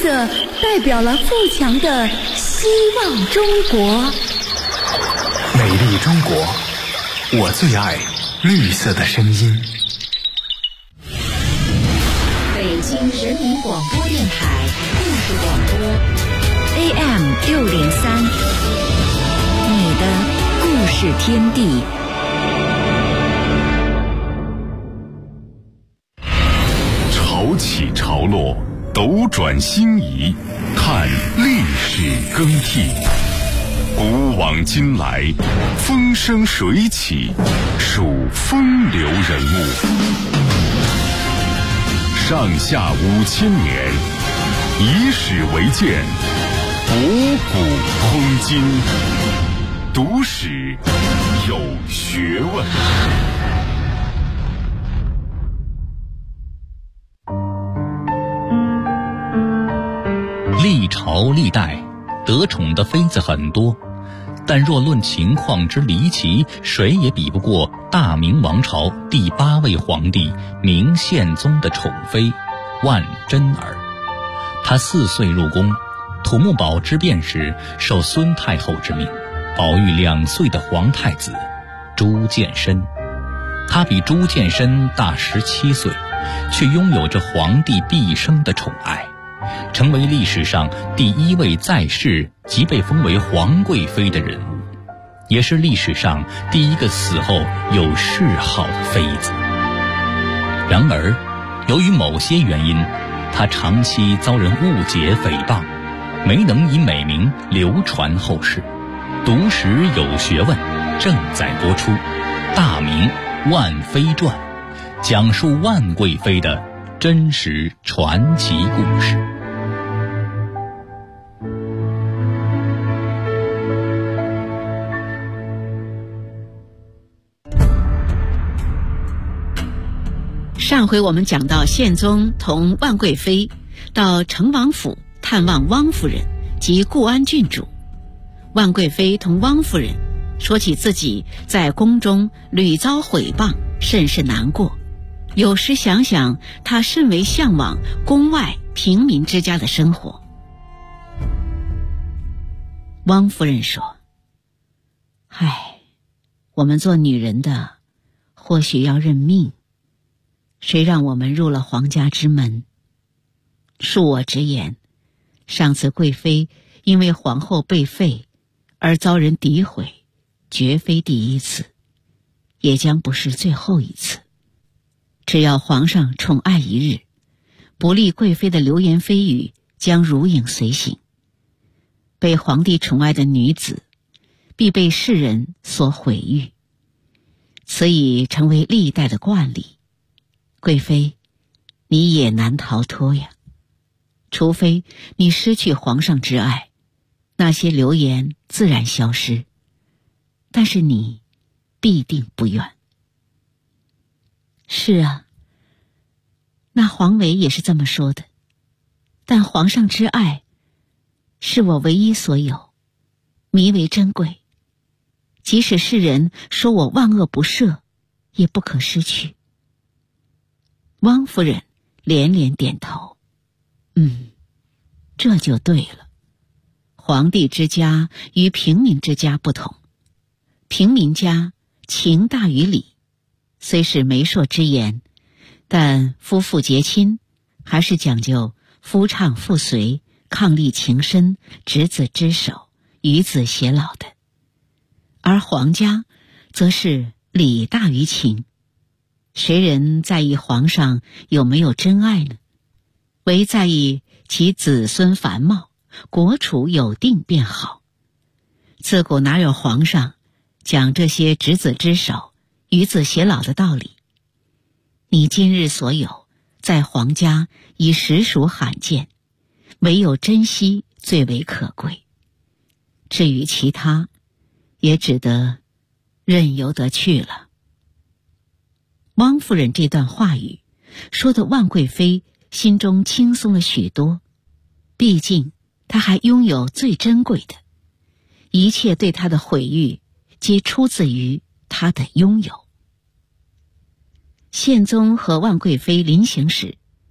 色代表了富强的希望中国。 美丽中国，我最爱绿色的声音。 北京人民广播电台故事广播 AM603，你的故事天地。 潮起潮落，斗转星移，看历史更替。古往今来，风生水起，数风流人物。上下5000年，以史为鉴，博古通今。读史有学问。 历朝历代得宠的妃子很多，但若论情况之离奇，谁也比不过大明王朝第8位皇帝明宪宗的宠妃万贞儿。她4岁入宫，土木堡之变时受孙太后之命，保育2岁的皇太子朱见深。他比朱见深大17岁，却拥有着皇帝毕生的宠爱，成为历史上第1位在世即被封为皇贵妃的人物，也是历史上第1个死后有谥号的妃子。然而，由于某些原因，她长期遭人误解诽谤，没能以美名流传后世。读史有学问正在播出《大明万妃传》，讲述万贵妃的真实传奇故事。 上回我们讲到，宪宗同万贵妃到成王府探望汪夫人及固安郡主。万贵妃同汪夫人说起自己在宫中屡遭毁谤，甚是难过，有时想想她甚为向往宫外平民之家的生活。汪夫人说：唉，我们做女人的或许要认命，谁让我们入了皇家之门？恕我直言，上次贵妃因为皇后被废而遭人诋毁，绝非第1次，也将不是最后一次。只要皇上宠爱一日，不利贵妃的流言蜚语将如影随形。被皇帝宠爱的女子，必被世人所毁誉，此已成为历代的惯例。贵妃，你也难逃脱呀。除非你失去皇上之爱，那些流言自然消失，但是你必定不愿。是啊，那皇维也是这么说的，但皇上之爱是我唯一所有，弥为珍贵，即使世人说我万恶不赦，也不可失去。汪夫人连连点头，这就对了。皇帝之家与平民之家不同，平民家情大于理，虽是媒妁之言，但夫妇结亲还是讲究夫唱妇随，伉俪情深，执子之手，与子偕老的。而皇家则是理大于情，谁人在意皇上有没有真爱呢？唯在意其子孙繁茂，国储有定便好。自古哪有皇上讲这些执子之手，与子偕老的道理？你今日所有，在皇家已实属罕见，唯有珍惜最为可贵。至于其他，也只得任由得去了。汪夫人这段话语说的万贵妃心中轻松了许多，毕竟她还拥有最珍贵的，一切对她的毁誉皆出自于她的拥有。宪宗和万贵妃临行时，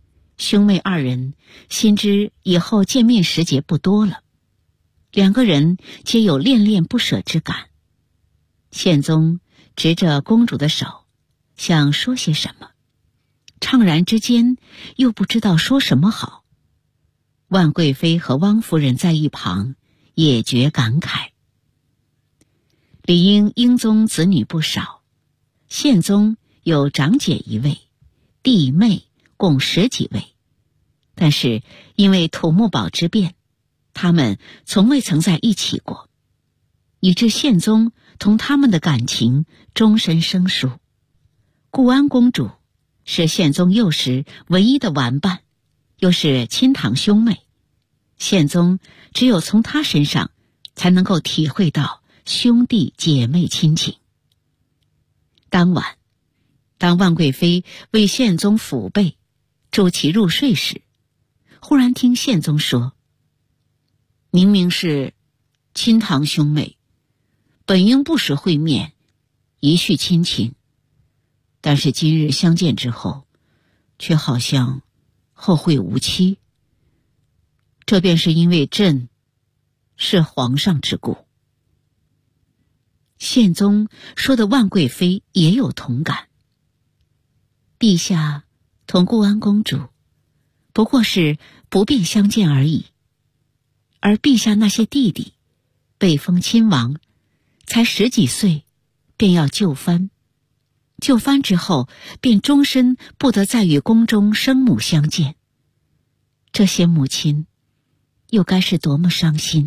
兄妹二人心知以后见面时节不多了，两个人皆有恋恋不舍之感。宪宗执着公主的手，想说些什么，怅然之间又不知道说什么好。万贵妃和汪夫人在一旁也觉感慨。理应英宗子女不少，宪宗有长姐一位，弟妹共10几位，但是因为土木堡之变，他们从未曾在一起过，以致宪宗同他们的感情终身生疏。固安公主是宪宗幼时唯一的玩伴，又是亲堂兄妹，宪宗只有从她身上才能够体会到兄弟姐妹亲情。当晚，当万贵妃为宪宗抚背助其入睡时，忽然听宪宗说：“明明是亲堂兄妹，本应不时会面，一叙亲情，但是今日相见之后，却好像后会无期。这便是因为朕是皇上之故。”宪宗说的万贵妃也有同感。陛下同固安公主不过是不便相见而已，而陛下那些弟弟被封亲王，才10几岁便要就藩，就藩之后便终身不得再与宫中生母相见，这些母亲又该是多么伤心。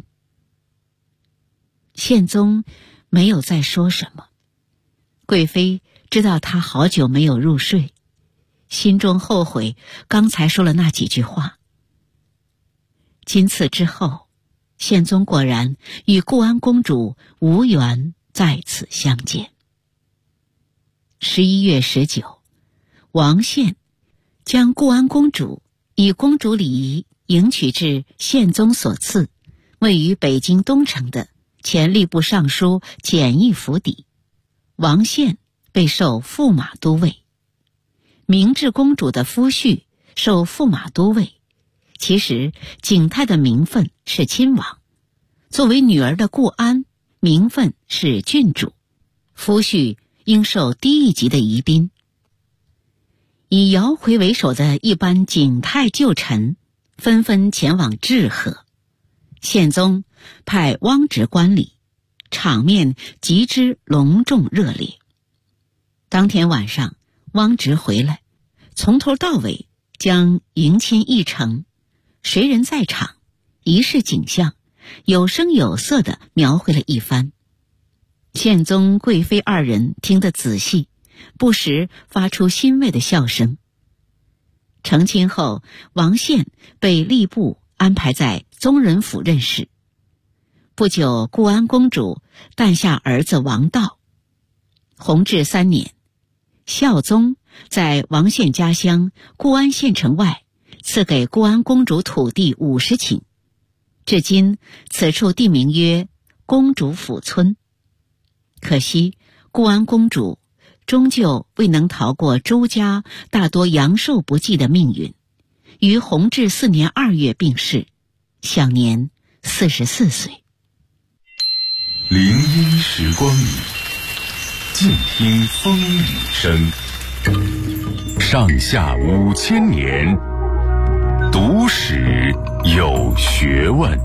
宪宗没有再说什么，贵妃知道他好久没有入睡，心中后悔刚才说了那几句话。今次之后，宪宗果然与固安公主无缘再次相见。11月19，王宪将固安公主以公主礼仪迎娶至宪宗所赐位于北京东城的前吏部尚书简易府邸。王宪被授驸马都尉，明治公主的夫婿受驸马都尉。其实景泰的名分是亲王，作为女儿的固安名分是郡主，夫婿应受低一级的仪宾。以姚回为首的一班景泰旧臣纷纷前往致贺，宪宗派汪直观礼，场面极之隆重热烈。当天晚上，汪直回来，从头到尾将迎亲议程、谁人在场、仪式景象有声有色地描绘了一番。宪宗贵妃二人听得仔细，不时发出欣慰的笑声。成亲后，王宪被吏部安排在宗人府任事。不久，固安公主诞下儿子王道。弘治3年，孝宗在王宪家乡固安县城外赐给固安公主土地50顷，至今此处地名曰公主府村。可惜固安公主终究未能逃过周家大多阳寿不继的命运，于弘治4年2月病逝，享年44岁。 林荫时光里，静听风雨声。上下5000年，读史有学问。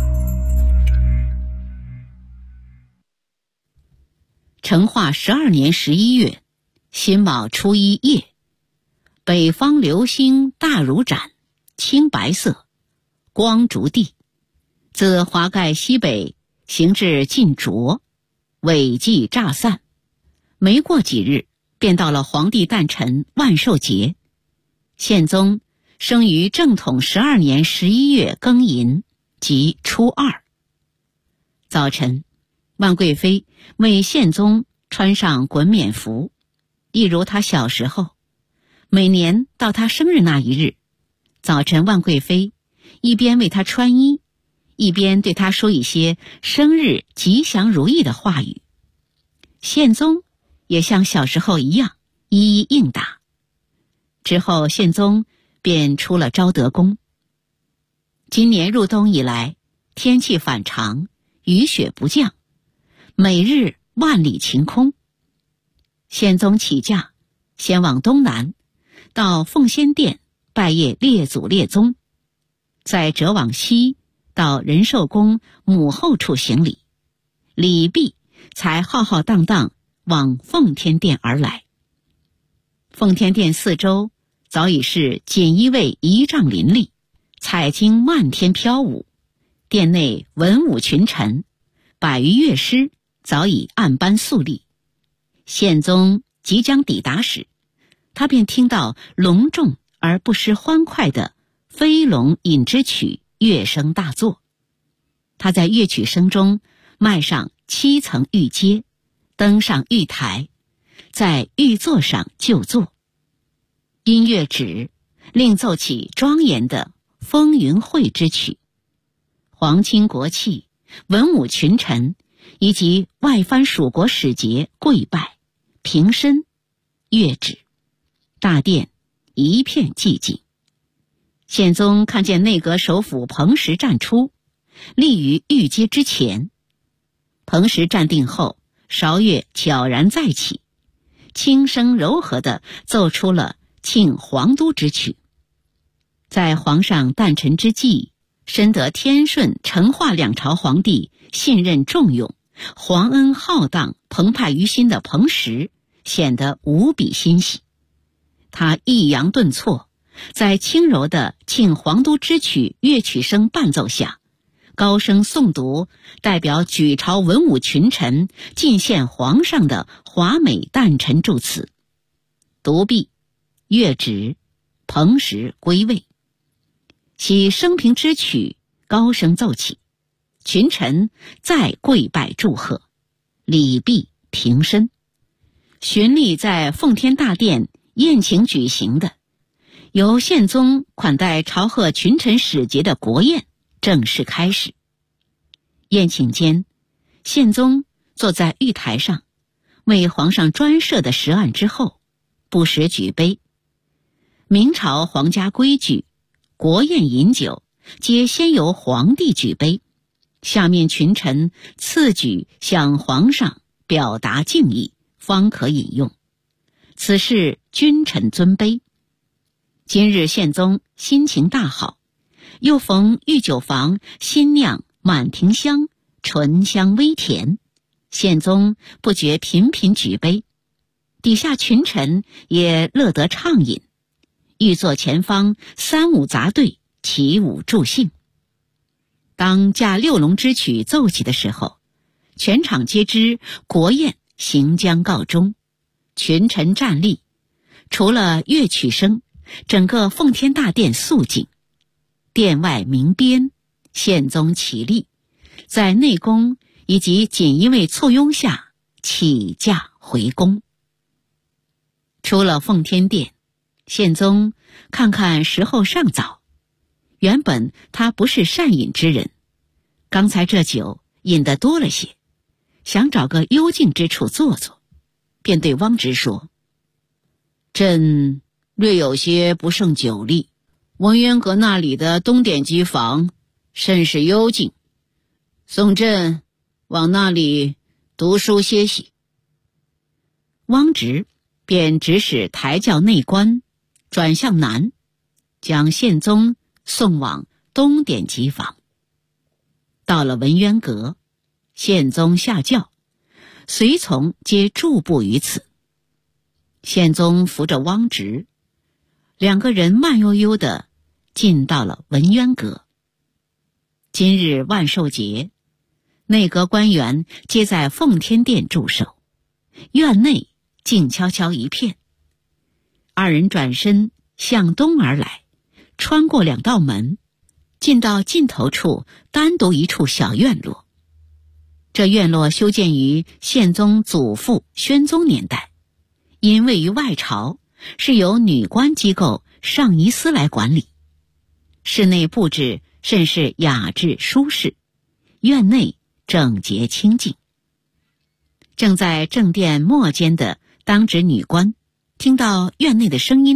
成化12年11月，辛卯初1夜，北方流星大如盏，青白色，光烛地，自华盖西北行至晋卓，尾髻乍散。没过几日，便到了皇帝诞辰万寿节。宪宗生于正统12年11月庚寅，即初2。早晨，万贵妃为宪宗穿上衮冕服，一如他小时候。每年到他生日那一日，早晨万贵妃一边为他穿衣，一边对他说一些生日吉祥如意的话语。宪宗也像小时候一样一一应答。之后宪宗便出了昭德宫。今年入冬以来，天气反常，雨雪不降，每日万里晴空。宪宗起驾，先往东南，到奉先殿拜谒列祖列宗，再折往西，到仁寿宫母后处行礼，礼毕，才浩浩荡荡往奉天殿而来。奉天殿四周早已是锦衣卫仪仗林立，彩金漫天飘舞，殿内文武群臣100余乐师早已按班肃立。宪宗即将抵达时，他便听到隆重而不失欢快的飞龙引之曲乐声大作。他在乐曲声中迈上7层玉阶，登上玉台，在玉座上就坐。音乐止，另奏起庄严的风云会之曲。皇亲国戚、文武群臣以及外藩属国使节跪拜平身，乐止，大殿一片寂静。宪宗看见内阁首辅彭时站出，立于玉阶之前。彭时站定后，韶乐悄然再起，轻声柔和地奏出了庆皇都之曲。在皇上诞辰之际，深得天顺、成化两朝皇帝信任重用，皇恩浩荡、澎湃于心的彭时显得无比欣喜。他抑扬顿挫，在轻柔的庆皇都之曲乐曲声伴奏下，高声诵读代表举朝文武群臣进献皇上的华美诞辰祝词。读毕，乐止，彭时归位，其生平之曲高声奏起，群臣再跪拜祝贺，礼毕平身。循例在奉天大殿宴请举行的由宪宗款待朝贺群臣使节的国宴正式开始。宴请间，宪宗坐在玉台上，为皇上专设的石案之后，不时举杯。明朝皇家规矩，国宴饮酒皆先由皇帝举杯，下面群臣次举向皇上表达敬意，方可饮用。此事君臣尊卑。今日宪宗心情大好，又逢御酒房新酿满庭香，醇香微甜，宪宗不觉频频举杯，底下群臣也乐得畅饮。御座前方3、5杂队起舞助兴。当驾6龙之曲奏起的时候，全场皆知国宴行将告终，群臣站立，除了乐曲声，整个奉天大殿肃静。殿外鸣鞭，宪宗起立，在内宫以及锦衣卫簇拥下起驾回宫。出了奉天殿，宪宗看看时候尚早，原本他不是善饮之人，刚才这酒饮得多了些，想找个幽静之处坐坐，便对汪直说：“朕略有些不胜酒力，文渊阁那里的东典机房甚是幽静，送朕往那里读书歇息。”汪直便指使抬轿内官转向南，将宪宗送往东典机房。到了文渊阁，宪宗下轿，随从皆驻步于此。宪宗扶着汪直，两个人慢悠悠地进到了文渊阁。今日万寿节，内阁官员皆在奉天殿驻守，院内静悄悄一片。二人转身向东而来，穿过2道门，进到尽头处单独一处小院落。这院落修建于宪宗祖父宣宗年代，因位于外朝，是由女官机构上仪司来管理。室内布置甚是雅致舒适，院内整洁清净。正在正殿末间的当值女官听到院内的声音，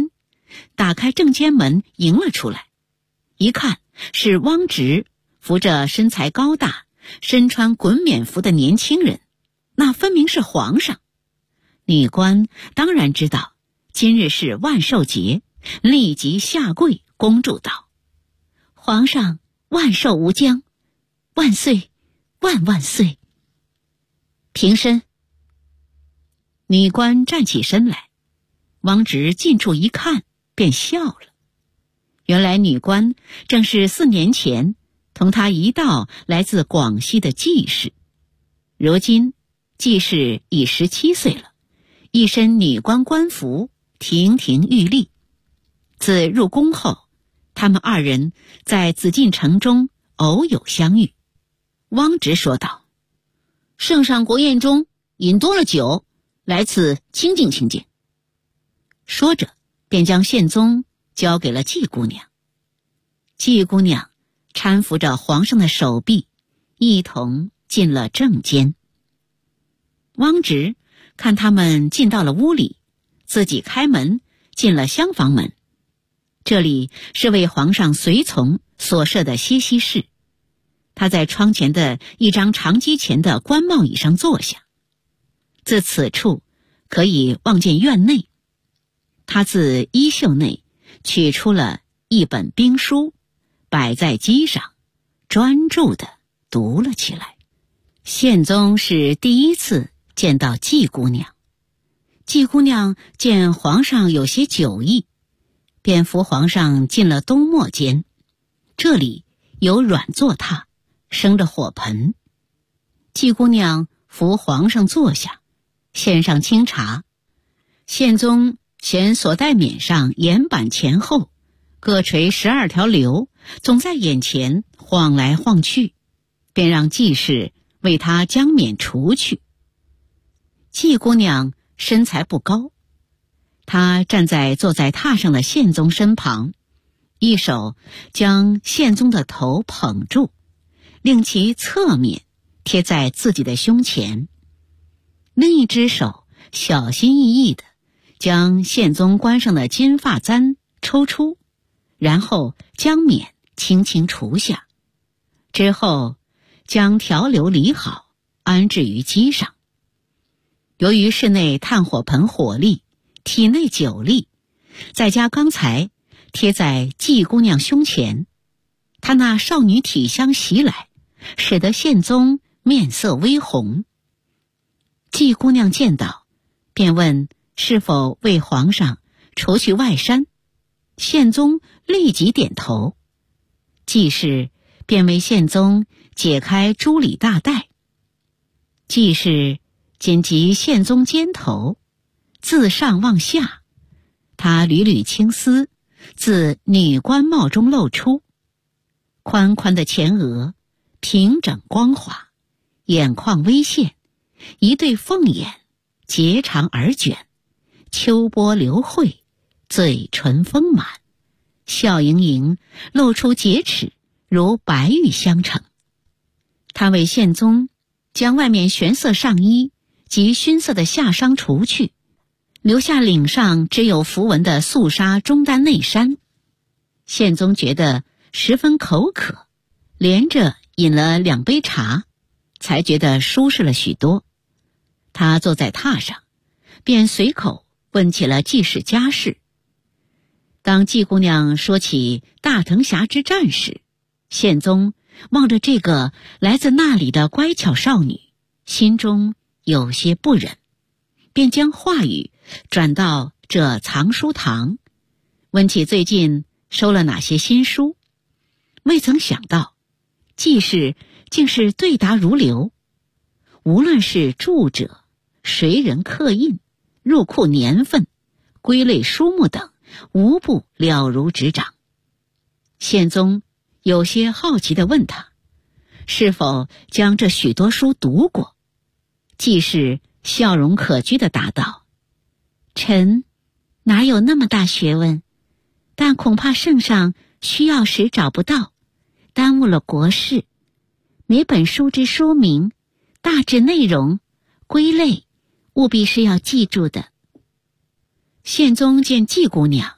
打开正间门迎了出来，一看是汪直扶着身材高大、身穿滚冕服的年轻人，那分明是皇上。女官当然知道今日是万寿节，立即下跪恭祝道：“皇上万寿无疆，万岁万万岁！”平身。女官站起身来，汪直近处一看便笑了。原来女官正是4年前同他一道来自广西的季氏。如今季氏已17岁了，一身女官官服，亭亭玉立。自入宫后，他们2人在紫禁城中偶有相遇。汪直说道：“圣上国宴中饮多了酒，来此清静清静。”说着便将宪宗交给了季姑娘。季姑娘搀扶着皇上的手臂，一同进了正间。汪直看他们进到了屋里，自己开门进了厢房门。这里是为皇上随从所设的歇息室。他在窗前的一张长机前的官帽椅上坐下，自此处可以望见院内。他自衣袖内取出了一本兵书，摆在机上，专注地读了起来。宪宗是第一次见到季姑娘。季姑娘见皇上有些酒意，便扶皇上进了东末间。这里有软坐榻，生着火盆。季姑娘扶皇上坐下，献上清茶。宪宗嫌所带冕上沿板前后各垂12条流，总在眼前晃来晃去，便让季氏为他将冕除去。季姑娘身材不高，她站在坐在榻上的宪宗身旁，一手将宪宗的头捧住，令其侧面贴在自己的胸前，另一只手小心翼翼地将宪宗冠上的金发簪抽出，然后将冕轻轻除下，之后将条流理好，安置于机上。由于室内炭火盆火力，体内酒力，再加刚才贴在季姑娘胸前，她那少女体香袭来，使得宪宗面色微红。季姑娘见到，便问是否为皇上除去外衫。宪宗立即点头。季氏便为宪宗解开珠里大带。季氏紧及宪宗肩头，自上往下，她缕缕青丝自女官帽中露出，宽宽的前额平整光滑，眼眶微现，一对凤眼结长而卷，秋波流慧，嘴唇丰满，笑盈盈，露出洁齿，如白玉相呈。他为宪宗将外面玄色上衣及熏色的下裳除去，留下领上只有符文的素纱中单内衫。宪宗觉得十分口渴，连着饮了2杯茶，才觉得舒适了许多。他坐在榻上，便随口问起了季氏家事。当季姑娘说起大藤峡之战时，宪宗望着这个来自那里的乖巧少女，心中有些不忍，便将话语转到这藏书堂，问起最近收了哪些新书。未曾想到季氏竟是对答如流，无论是著者、谁人刻印、入库年份、归类书目等，无不了如指掌。宪宗有些好奇地问他是否将这许多书读过。季氏笑容可掬地答道：“臣哪有那么大学问，但恐怕圣上需要时找不到，耽误了国事。每本书之书名、大致内容、归类，务必是要记住的。”宪宗见季姑娘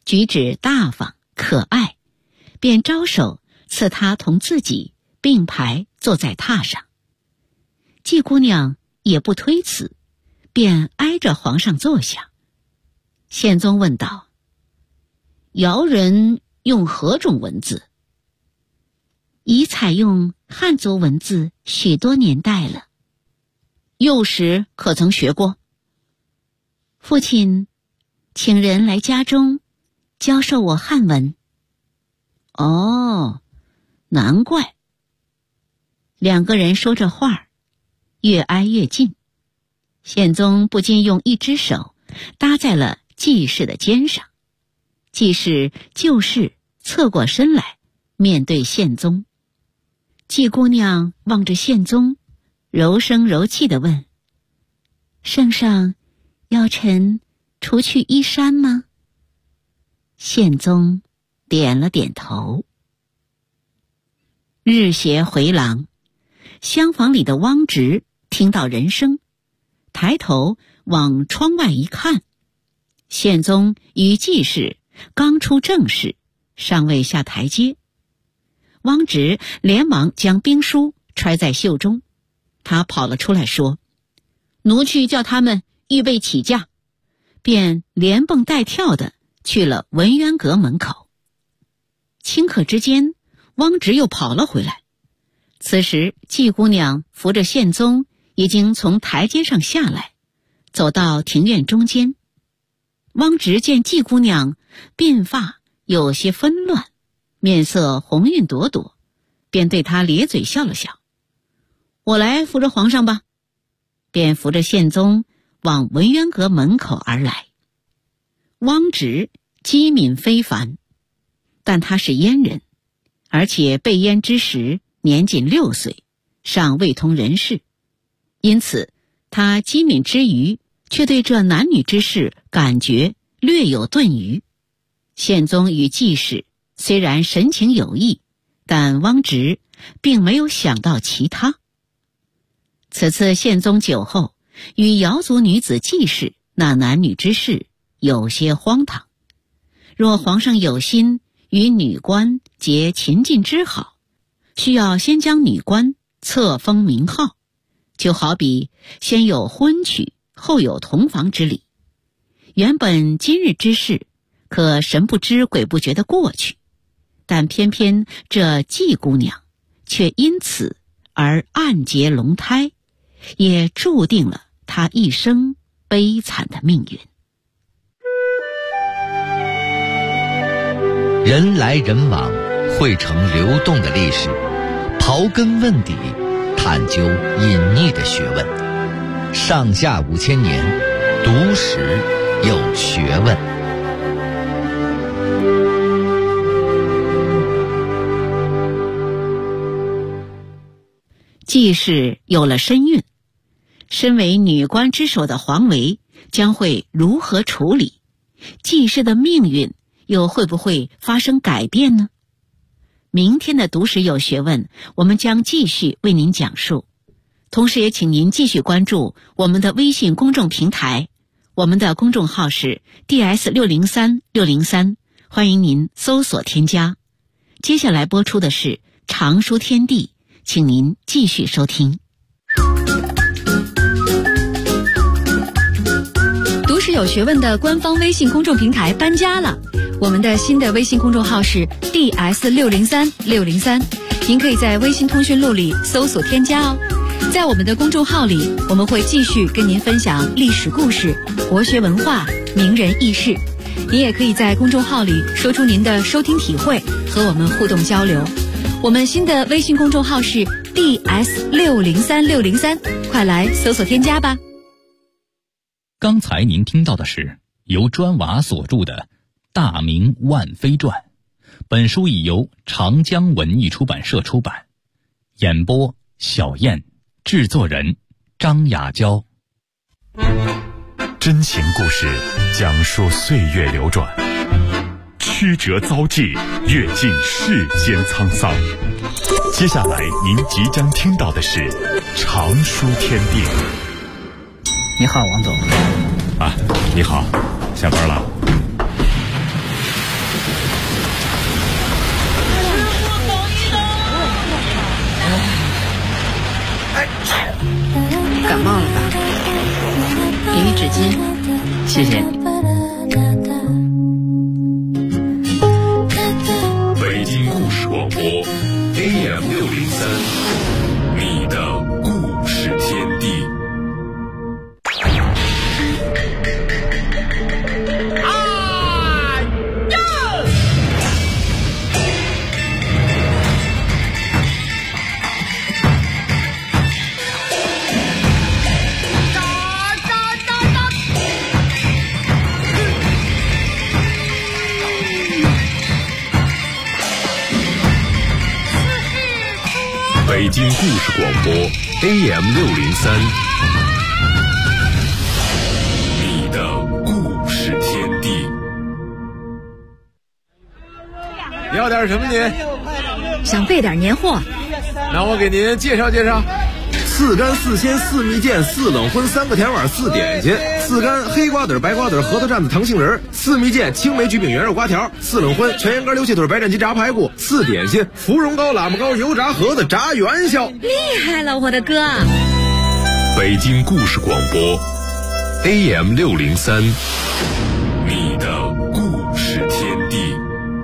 举止大方可爱，便招手赐他同自己并排坐在榻上。季姑娘也不推辞，便挨着皇上坐下。宪宗问道：尧人用何种文字？已采用汉族文字许多年代了。幼时可曾学过？父亲请人来家中教授我汉文。哦，难怪。两个人说着话，越挨越近。宪宗不禁用一只手搭在了季氏的肩上，季氏就是侧过身来面对宪宗。季姑娘望着宪宗，柔声柔气地问：圣上要臣除去衣衫吗？宪宗点了点头。日斜回廊，厢房里的汪直听到人声，抬头往窗外一看，宪宗与季氏刚出正室，尚未下台阶。汪直连忙将兵书揣在袖中，他跑了出来说：奴去叫他们预备起驾，便连蹦带跳的去了文渊阁门口。顷刻之间，汪直又跑了回来。此时季姑娘扶着宪宗已经从台阶上下来，走到庭院中间。汪直见季姑娘鬓发有些纷乱，面色红晕朵朵，便对她咧嘴笑了笑：我来扶着皇上吧。便扶着宪宗往文渊阁门口而来。汪直机敏非凡，但他是阉人，而且被阉之时年仅6岁，尚未通人事，因此他机敏之余，却对这男女之事感觉略有顿余。宪宗与季氏虽然神情有异，但汪直并没有想到其他。此次宪宗酒后与瑶族女子季氏那男女之事有些荒唐，若皇上有心与女官结秦晋之好，需要先将女官册封名号，就好比先有婚娶后有同房之礼。原本今日之事可神不知鬼不觉地过去，但偏偏这季姑娘却因此而暗结龙胎，也注定了她一生悲惨的命运。 人来人往，汇成流动的历史，刨根问底，探究隐匿的学问。上下5000年，读史有学问。 季氏有了身孕，身为女官之首的黄维将会如何处理？季氏的命运又会不会发生改变呢？明天的读史有学问，我们将继续为您讲述。同时也请您继续关注我们的微信公众平台，我们的公众号是 DS603603，欢迎您搜索添加。接下来播出的是常书天地，请您继续收听。 读史有学问的官方微信公众平台搬家了，我们的新的微信公众号是 DS603603，您可以在微信通讯录里搜索添加哦。在我们的公众号里，我们会继续跟您分享历史故事、国学文化、名人轶事。您也可以在公众号里说出您的收听体会，和我们互动交流。我们新的微信公众号是 DS603603，快来搜索添加吧。 刚才您听到的是由砖瓦所著的《大明万妃传》，本书已由长江文艺出版社出版。演播小燕，制作人张雅娇。 真情故事讲述岁月流转，曲折遭际，阅尽世间沧桑。接下来您即将听到的是常书天地。 你好，王总。 啊，你好，下班了？ 感冒了吧？ 给予纸巾。 谢谢。 北京故事广播 AM603，你的故事天地。北京故事广播 AM603，你的故事天地。 要点什么您？ 想备点年货。 那我给您介绍介绍。4干4鲜4蜜饯4冷荤3个甜碗4点心，4干黑瓜子白瓜子核桃蘸子糖杏仁，4蜜饯青梅焗饼圆肉瓜条，4冷荤全羊肝溜气腿白斩鸡炸排骨，4点心芙蓉糕喇嘛糕油炸盒子炸元宵。 厉害了，我的哥！ 北京故事广播 AM603，你的故事天地。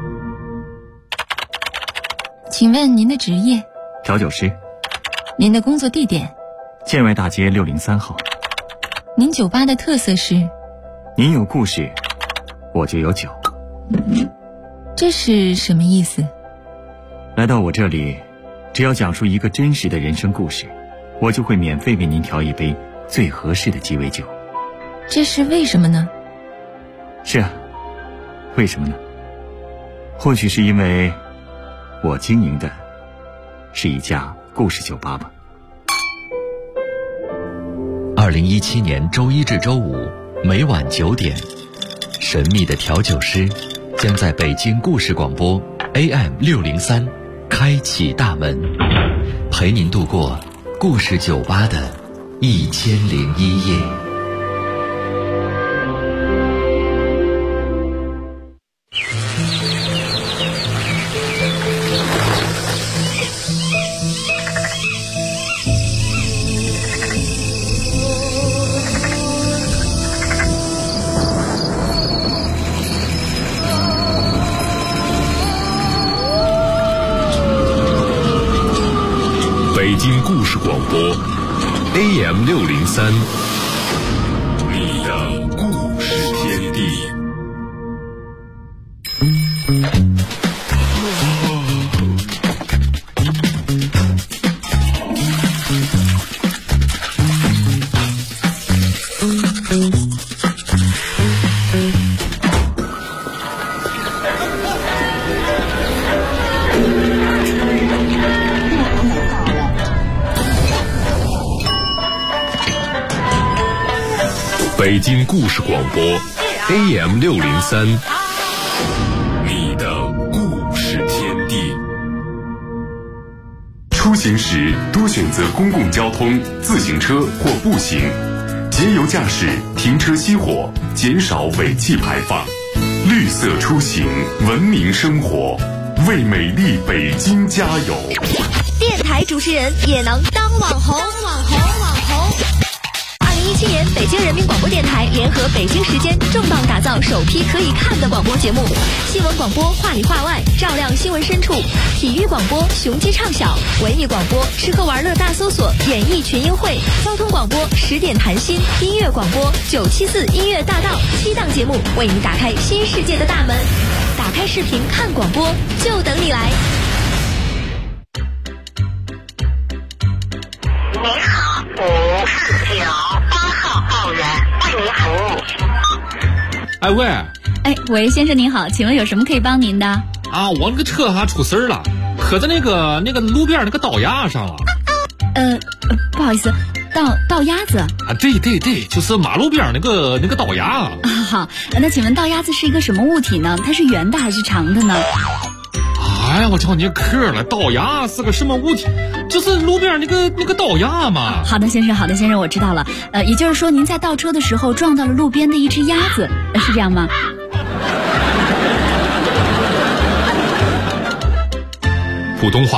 请问您的职业？ 调酒师。 您的工作地点？ 建外大街603号。 您酒吧的特色是？ 您有故事，我就有酒。 这是什么意思？ 来到我这里，只要讲述一个真实的人生故事，我就会免费为您调一杯最合适的鸡尾酒。 这是为什么呢？ 是啊，为什么呢？或许是因为我经营的是一家故事酒吧吧。 2017年周一至周五每晚9点，神秘的调酒师将在北京故事广播 AM603 开启大门，陪您度过故事酒吧的1001夜。 北京故事广播 AM603，你的故事天地。北京故事广播 AM603，你的故事天地。出行时多选择公共交通、自行车或步行，节油驾驶，停车熄火，减少尾气排放。绿色出行，文明生活，为美丽北京加油！ 电台主持人也能当网红。2017年，北京人民广播电台联合北京时间重磅打造首批可以看的广播节目：新闻广播话里话外，照亮新闻深处；体育广播雄鸡唱晓；文艺广播吃喝玩乐大搜索，演艺群英会；交通广播10点谈心；音乐广播974音乐大道，7档节目为你打开新世界的大门。打开视频看广播，就等你来。 您好，549 8号报员为您服务。 哎喂， 喂，先生您好，请问有什么可以帮您的？ 啊，我那个车还出事儿了，磕在那个路边那个道牙上了。 不好意思，道鸭子啊，对，就是马路边那个道牙。 好，那请问道鸭子是一个什么物体呢？它是圆的还是长的呢？ 哎呀，我叫你磕了，道牙是个什么物体？就是路边那个道牙嘛。 好的，先生，我知道了。也就是说，您在倒车的时候撞到了路边的一只鸭子，是这样吗？ 普通话